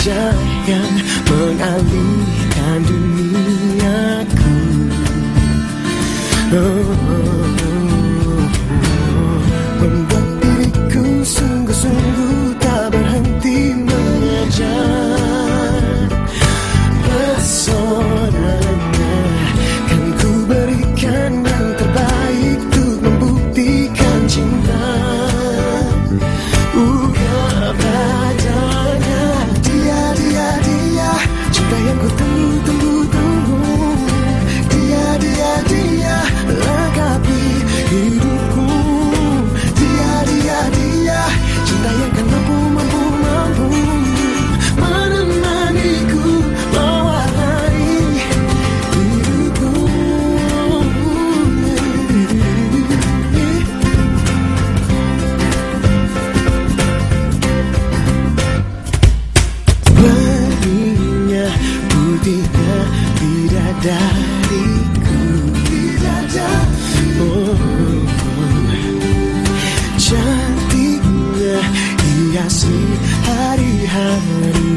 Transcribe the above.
wajah yang mengalihkan duniaku. Membuat diriku sungguh-sungguh tak berhenti mengejar pesonanya. Kan ku berikan yang terbaik untuk membuktikan cinta padanya. Dia cinta yang ku tunggu. Dia lengkapi hidupku. Dia cinta yang kan mampu menemaniku mewarnai hidupku. Warnanya putihnya bidadariku. Cantiknya hiasi hari-hari.